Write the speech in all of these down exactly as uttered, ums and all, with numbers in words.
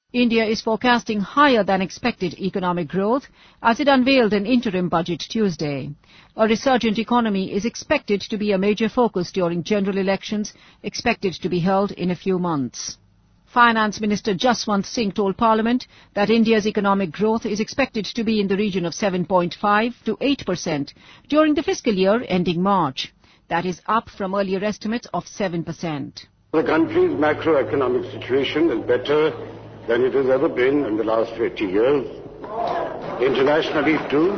India is forecasting higher than expected economic growth as it unveiled an interim budget Tuesday. A resurgent economy is expected to be a major focus during general elections expected to be held in a few months. Finance Minister Jaswant Singh told Parliament that India's economic growth is expected to be in the region of seven point five to eight percent during the fiscal year ending March. That is up from earlier estimates of seven percent. The country's macroeconomic situation is better than it has ever been in the last fifty years. Internationally, too,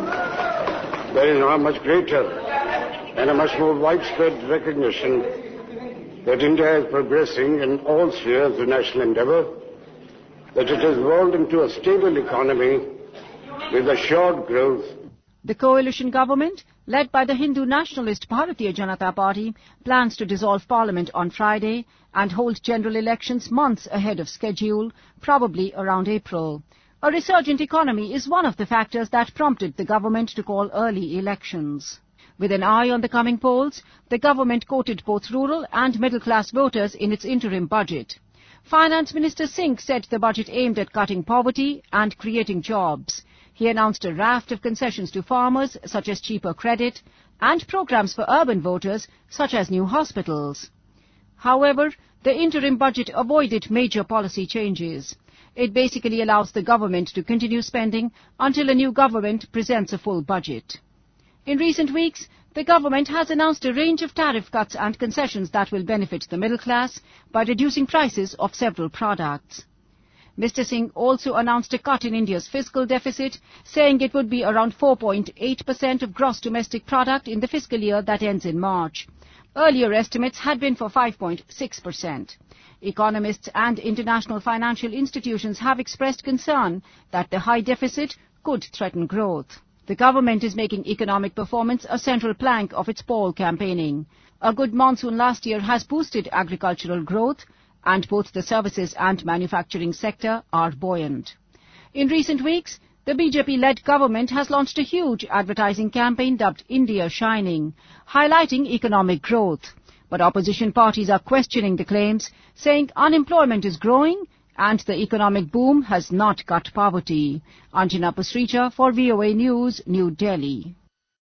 there is now a much greater and a much more widespread recognition that India is progressing in all spheres of national endeavour, that it has evolved into a stable economy with assured growth. The coalition government, led by the Hindu nationalist Bharatiya Janata Party, plans to dissolve Parliament on Friday and hold general elections months ahead of schedule, probably around April. A resurgent economy is one of the factors that prompted the government to call early elections. With an eye on the coming polls, the government quoted both rural and middle-class voters in its interim budget. Finance Minister Singh said the budget aimed at cutting poverty and creating jobs. He announced a raft of concessions to farmers, such as cheaper credit, and programs for urban voters, such as new hospitals. However, the interim budget avoided major policy changes. It basically allows the government to continue spending until a new government presents a full budget. In recent weeks, the government has announced a range of tariff cuts and concessions that will benefit the middle class by reducing prices of several products. Mister Singh also announced a cut in India's fiscal deficit, saying it would be around four point eight percent of gross domestic product in the fiscal year that ends in March. Earlier estimates had been for five point six percent. Economists and international financial institutions have expressed concern that the high deficit could threaten growth. The government is making economic performance a central plank of its poll campaigning. A good monsoon last year has boosted agricultural growth, and both the services and manufacturing sector are buoyant. In recent weeks, the B J P-led government has launched a huge advertising campaign dubbed India Shining, highlighting economic growth. But opposition parties are questioning the claims, saying unemployment is growing and the economic boom has not cut poverty. Anjana Pasricha for V O A News, New Delhi.